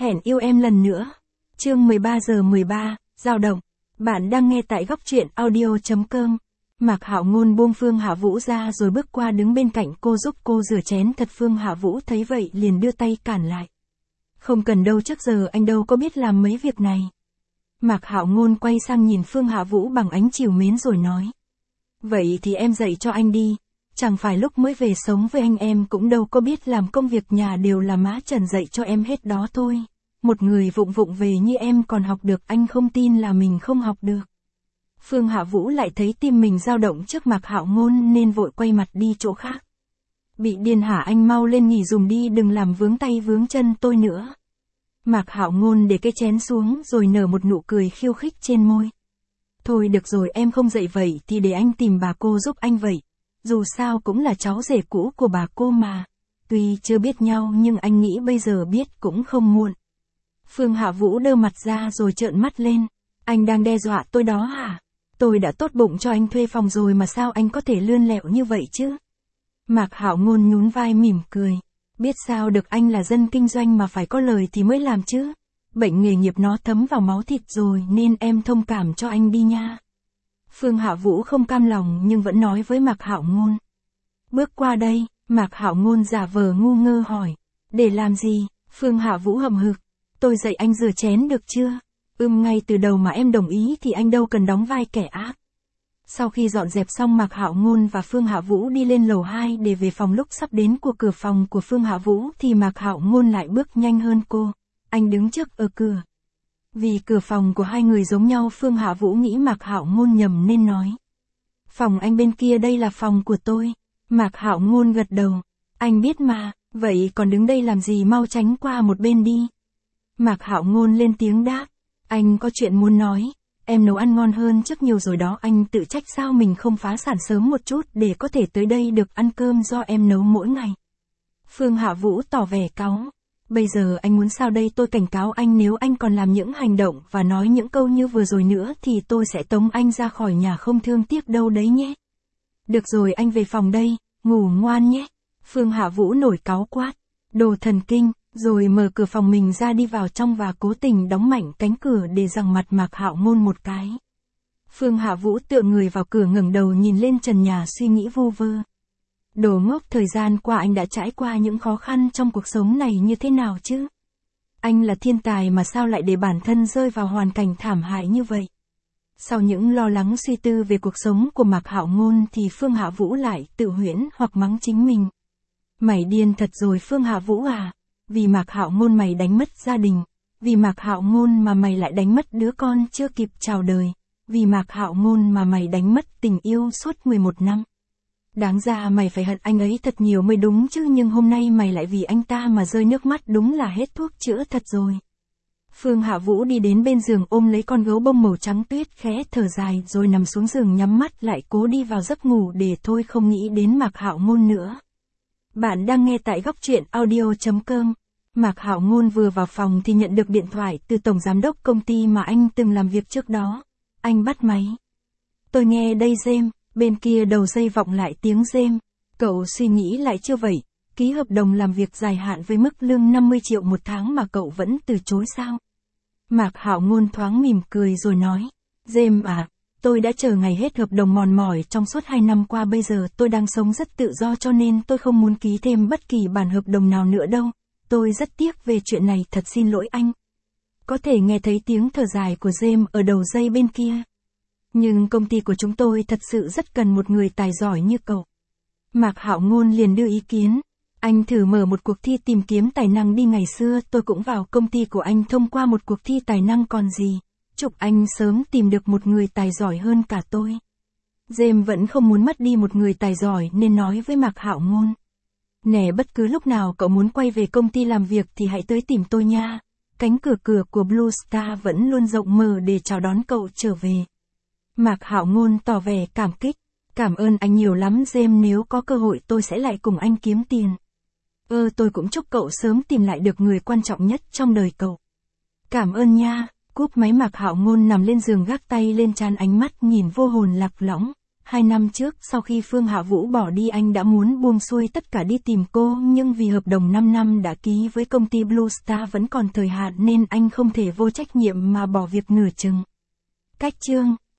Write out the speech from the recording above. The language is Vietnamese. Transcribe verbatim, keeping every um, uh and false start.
Hẹn yêu em lần nữa. Chương mười ba giờ mười ba, dao động. Bạn đang nghe tại góc truyện audio chấm com. Mạc Hạo Ngôn buông Phương Hạ Vũ ra rồi bước qua đứng bên cạnh cô giúp cô rửa chén thật. Phương Hạ Vũ thấy vậy liền đưa tay cản lại. Không cần đâu, trước giờ anh đâu có biết làm mấy việc này. Mạc Hạo Ngôn quay sang nhìn Phương Hạ Vũ bằng ánh trìu mến rồi nói. Vậy thì em dạy cho anh đi. Chẳng phải lúc mới về sống với anh em cũng đâu có biết làm, công việc nhà đều là má Trần dạy cho em hết đó thôi. Một người vụng vụng về như em còn học được, anh không tin là mình không học được. Phương Hạ Vũ lại thấy tim mình dao động trước Mạc Hạo Ngôn nên vội quay mặt đi chỗ khác. Bị điên hả, anh mau lên nghỉ dùm đi, đừng làm vướng tay vướng chân tôi nữa. Mạc Hạo Ngôn để cái chén xuống rồi nở một nụ cười khiêu khích trên môi. Thôi được rồi, em không dậy vậy thì để anh tìm bà cô giúp anh vậy. Dù sao cũng là cháu rể cũ của bà cô mà. Tuy chưa biết nhau nhưng anh nghĩ bây giờ biết cũng không muộn. Phương Hạ Vũ đơ mặt ra rồi trợn mắt lên. Anh đang đe dọa tôi đó hả? Tôi đã tốt bụng cho anh thuê phòng rồi mà sao anh có thể lươn lẹo như vậy chứ? Mạc Hạo Ngôn nhún vai mỉm cười. Biết sao được, anh là dân kinh doanh mà phải có lời thì mới làm chứ. Bệnh nghề nghiệp nó thấm vào máu thịt rồi nên em thông cảm cho anh đi nha. Phương Hạ Vũ không cam lòng nhưng vẫn nói với Mạc Hạo Ngôn. Bước qua đây, Mạc Hạo Ngôn giả vờ ngu ngơ hỏi. Để làm gì? Phương Hạ Vũ hậm hực. Tôi dạy anh rửa chén được chưa? Ưm ngay từ đầu mà em đồng ý thì anh đâu cần đóng vai kẻ ác. Sau khi dọn dẹp xong, Mạc Hạo Ngôn và Phương Hạ Vũ đi lên lầu hai để về phòng. Lúc sắp đến của cửa phòng của Phương Hạ Vũ thì Mạc Hạo Ngôn lại bước nhanh hơn cô. Anh đứng trước ở cửa. Vì cửa phòng của hai người giống nhau, Phương Hạ Vũ nghĩ Mạc Hạo Ngôn nhầm nên nói. Phòng anh bên kia, đây là phòng của tôi. Mạc Hạo Ngôn gật đầu. Anh biết mà, vậy còn đứng đây làm gì, mau tránh qua một bên đi. Mạc Hạo Ngôn lên tiếng đáp. Anh có chuyện muốn nói. Em nấu ăn ngon hơn trước nhiều rồi đó, anh tự trách sao mình không phá sản sớm một chút để có thể tới đây được ăn cơm do em nấu mỗi ngày. Phương Hạ Vũ tỏ vẻ cáu. Bây giờ anh muốn sao đây? Tôi cảnh cáo anh, nếu anh còn làm những hành động và nói những câu như vừa rồi nữa thì tôi sẽ tống anh ra khỏi nhà không thương tiếc đâu đấy nhé. Được rồi, anh về phòng đây, ngủ ngoan nhé. Phương Hạ Vũ nổi cáu quát. Đồ thần kinh, rồi mở cửa phòng mình ra đi vào trong và cố tình đóng mạnh cánh cửa để giằng mặt Mạc Hạo Ngôn một cái. Phương Hạ Vũ tựa người vào cửa ngẩng đầu nhìn lên trần nhà suy nghĩ vu vơ. Đồ ngốc, thời gian qua anh đã trải qua những khó khăn trong cuộc sống này như thế nào chứ? Anh là thiên tài mà sao lại để bản thân rơi vào hoàn cảnh thảm hại như vậy? Sau những lo lắng suy tư về cuộc sống của Mạc Hạo Ngôn thì Phương Hạ Vũ lại tự huyễn hoặc mắng chính mình. Mày điên thật rồi Phương Hạ Vũ à? Vì Mạc Hạo Ngôn mày đánh mất gia đình. Vì Mạc Hạo Ngôn mà mày lại đánh mất đứa con chưa kịp chào đời. Vì Mạc Hạo Ngôn mà mày đánh mất tình yêu suốt mười một năm. Đáng ra mày phải hận anh ấy thật nhiều mới đúng chứ, nhưng hôm nay mày lại vì anh ta mà rơi nước mắt, đúng là hết thuốc chữa thật rồi. Phương Hạ Vũ đi đến bên giường ôm lấy con gấu bông màu trắng tuyết, khẽ thở dài rồi nằm xuống giường nhắm mắt lại cố đi vào giấc ngủ để thôi không nghĩ đến Mạc Hạo Ngôn nữa. Bạn đang nghe tại góc truyện audio chấm com. Mạc Hạo Ngôn vừa vào phòng thì nhận được điện thoại từ tổng giám đốc công ty mà anh từng làm việc trước đó. Anh bắt máy. Tôi nghe đây James. Bên kia đầu dây vọng lại tiếng James. Cậu suy nghĩ lại chưa vậy? Ký hợp đồng làm việc dài hạn với mức lương năm mươi triệu một tháng mà cậu vẫn từ chối sao? Mạc Hạo Ngôn thoáng mỉm cười rồi nói. James à, tôi đã chờ ngày hết hợp đồng mòn mỏi trong suốt hai năm qua, bây giờ tôi đang sống rất tự do cho nên tôi không muốn ký thêm bất kỳ bản hợp đồng nào nữa đâu. Tôi rất tiếc về chuyện này, thật xin lỗi anh. Có thể nghe thấy tiếng thở dài của James ở đầu dây bên kia. Nhưng công ty của chúng tôi thật sự rất cần một người tài giỏi như cậu. Mạc Hạo Ngôn liền đưa ý kiến. Anh thử mở một cuộc thi tìm kiếm tài năng đi, ngày xưa tôi cũng vào công ty của anh thông qua một cuộc thi tài năng còn gì. Chúc anh sớm tìm được một người tài giỏi hơn cả tôi. James vẫn không muốn mất đi một người tài giỏi nên nói với Mạc Hạo Ngôn. Nè, bất cứ lúc nào cậu muốn quay về công ty làm việc thì hãy tới tìm tôi nha. Cánh cửa cửa của Blue Star vẫn luôn rộng mở để chào đón cậu trở về. Mạc Hạo Ngôn tỏ vẻ cảm kích. Cảm ơn anh nhiều lắm James, nếu có cơ hội tôi sẽ lại cùng anh kiếm tiền. Ơ tôi cũng chúc cậu sớm tìm lại được người quan trọng nhất trong đời cậu. Cảm ơn nha. Cúp máy, Mạc Hạo Ngôn nằm lên giường gác tay lên trán, ánh mắt nhìn vô hồn lạc lõng. Hai năm trước, sau khi Phương Hạ Vũ bỏ đi, anh đã muốn buông xuôi tất cả đi tìm cô, nhưng vì hợp đồng năm năm đã ký với công ty Blue Star vẫn còn thời hạn nên anh không thể vô trách nhiệm mà bỏ việc nửa chừng. Cách chương